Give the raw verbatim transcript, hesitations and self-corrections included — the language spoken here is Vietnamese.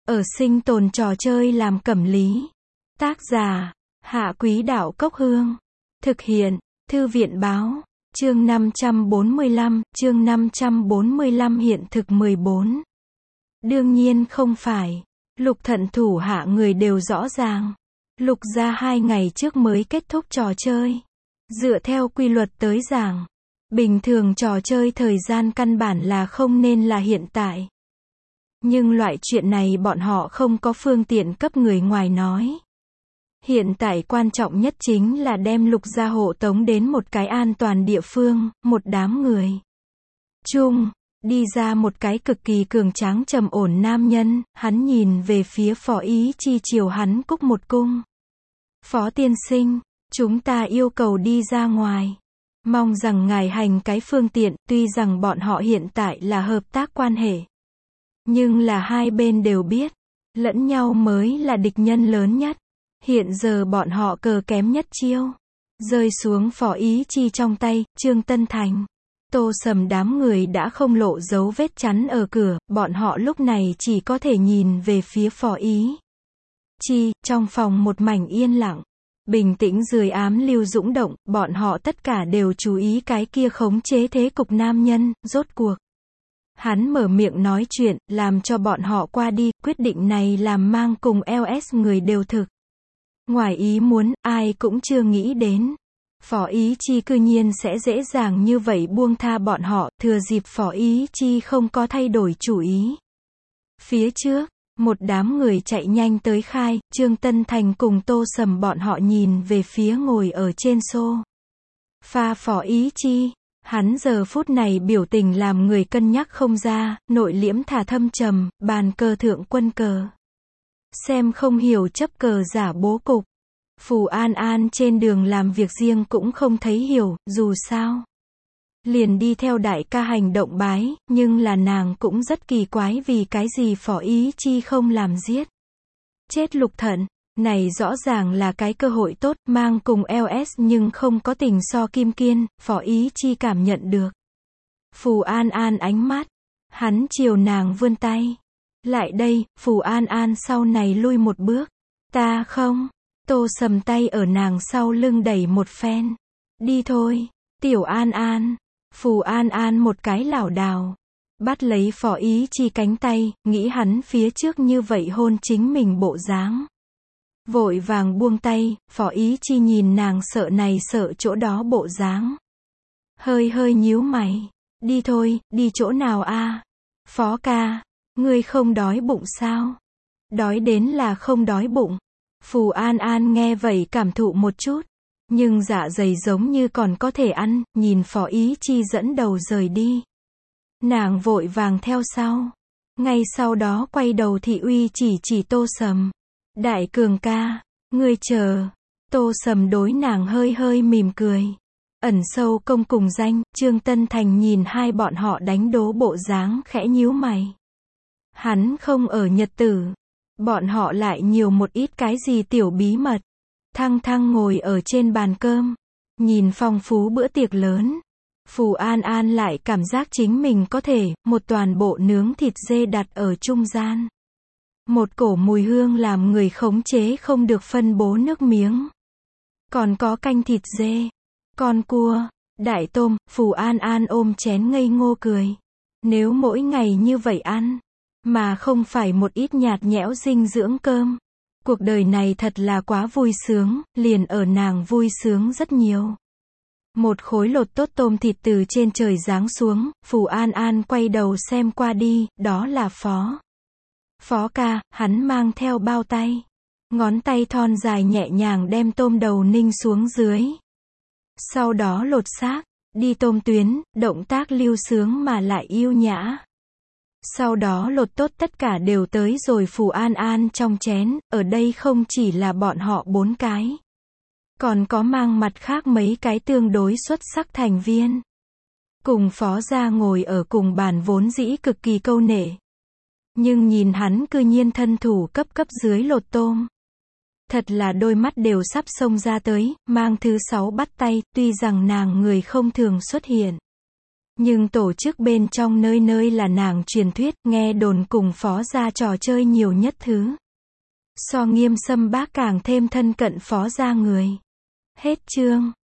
Ở sinh tồn trò chơi làm cẩm lý. Tác giả, Hạ Quý Đạo Cốc Hương. Thực hiện, Thư viện Báo. Chương năm trăm bốn mươi lăm, chương năm trăm bốn mươi lăm hiện thực mười bốn. Đương nhiên không phải. Lục Thận thủ hạ người đều rõ ràng. Lục gia hai ngày trước mới kết thúc trò chơi. Dựa theo quy luật tới giảng, bình thường trò chơi thời gian căn bản là không nên là hiện tại. Nhưng loại chuyện này bọn họ không có phương tiện cấp người ngoài nói. Hiện tại quan trọng nhất chính là đem Lục gia hộ tống đến một cái an toàn địa phương, một đám người. Chung, đi ra một cái cực kỳ cường tráng trầm ổn nam nhân, hắn nhìn về phía Phó Ý Chi chiều hắn cúc một cung. Phó tiên sinh, chúng ta yêu cầu đi ra ngoài. Mong rằng ngài hành cái phương tiện, tuy rằng bọn họ hiện tại là hợp tác quan hệ. Nhưng là hai bên đều biết, lẫn nhau mới là địch nhân lớn nhất. Hiện giờ bọn họ cờ kém nhất chiêu. Rơi xuống Phó Ý Chi trong tay, Trương Tân Thành. Tô Sầm đám người đã không lộ dấu vết chắn ở cửa, bọn họ lúc này chỉ có thể nhìn về phía Phó Ý Chi, trong phòng một mảnh yên lặng. Bình tĩnh dưới ám lưu dũng động, bọn họ tất cả đều chú ý cái kia khống chế thế cục nam nhân, rốt cuộc. Hắn mở miệng nói chuyện, làm cho bọn họ qua đi, quyết định này làm mang cùng lờ ét người đều thực. Ngoài ý muốn, ai cũng chưa nghĩ đến. Phó Ý Chi cư nhiên sẽ dễ dàng như vậy buông tha bọn họ, thừa dịp Phó Ý Chi không có thay đổi chủ ý. Phía trước, một đám người chạy nhanh tới khai, Trương Tân Thành cùng Tô Sầm bọn họ nhìn về phía ngồi ở trên xô pha Phó Ý Chi. Hắn giờ phút này biểu tình làm người cân nhắc không ra, nội liễm thả thâm trầm, bàn cờ thượng quân cờ. Xem không hiểu chấp cờ giả bố cục. Phù An An trên đường làm việc riêng cũng không thấy hiểu, dù sao. Liền đi theo đại ca hành động bái, nhưng là nàng cũng rất kỳ quái vì cái gì Phó Ý Chi không làm giết. Chết Lục Thận, này rõ ràng là cái cơ hội tốt, mang cùng lờ ét nhưng không có tình so kim kiên, Phó Ý Chi cảm nhận được. Phù An An ánh mắt, hắn chiều nàng vươn tay. Lại đây, Phù An An sau này lui một bước. Ta không. Tô Sầm tay ở nàng sau lưng đẩy một phen. Đi thôi, Tiểu An An. Phù An An một cái lảo đảo. Bắt lấy Phó Ý Chi cánh tay, nghĩ hắn phía trước như vậy hôn chính mình bộ dáng. Vội vàng buông tay, Phó Ý Chi nhìn nàng sợ này sợ chỗ đó bộ dáng. Hơi hơi nhíu mày. Đi thôi, đi chỗ nào a? Phó ca, ngươi không đói bụng sao? Đói đến là không đói bụng. Phù An An nghe vậy cảm thụ một chút. Nhưng dạ dày giống như còn có thể ăn, nhìn Phó Ý Chi dẫn đầu rời đi. Nàng vội vàng theo sau. Ngay sau đó quay đầu thị uy chỉ chỉ Tô Sầm. Đại cường ca, ngươi chờ. Tô Sầm đối nàng hơi hơi mỉm cười. Ẩn sâu công cùng danh, Trương Tân Thành nhìn hai bọn họ đánh đố bộ dáng khẽ nhíu mày. Hắn không ở nhật tử. Bọn họ lại nhiều một ít cái gì tiểu bí mật. Thăng Thăng ngồi ở trên bàn cơm. Nhìn phong phú bữa tiệc lớn. Phù An An lại cảm giác chính mình có thể, một toàn bộ nướng thịt dê đặt ở trung gian. Một cổ mùi hương làm người khống chế không được phân bố nước miếng. Còn có canh thịt dê, con cua, đại tôm, Phù An An ôm chén ngây ngô cười. Nếu mỗi ngày như vậy ăn, mà không phải một ít nhạt nhẽo dinh dưỡng cơm. Cuộc đời này thật là quá vui sướng, liền ở nàng vui sướng rất nhiều. Một khối lột tốt tôm thịt từ trên trời giáng xuống, Phù An An quay đầu xem qua đi, đó là Phó. Phó ca, hắn mang theo bao tay. Ngón tay thon dài nhẹ nhàng đem tôm đầu ninh xuống dưới. Sau đó lột xác, đi tôm tuyến, động tác lưu sướng mà lại yêu nhã. Sau đó lột tốt tất cả đều tới rồi Phù An An trong chén, ở đây không chỉ là bọn họ bốn cái. Còn có mang mặt khác mấy cái tương đối xuất sắc thành viên. Cùng Phó gia ngồi ở cùng bàn vốn dĩ cực kỳ câu nệ. Nhưng nhìn hắn cư nhiên thân thủ cấp cấp dưới lột tôm. Thật là đôi mắt đều sắp xông ra tới, mang thứ sáu bắt tay, tuy rằng nàng người không thường xuất hiện. Nhưng tổ chức bên trong nơi nơi là nàng truyền thuyết, nghe đồn cùng Phó gia trò chơi nhiều nhất thứ. So Nghiêm Sâm bác càng thêm thân cận Phó gia người. Hết chương.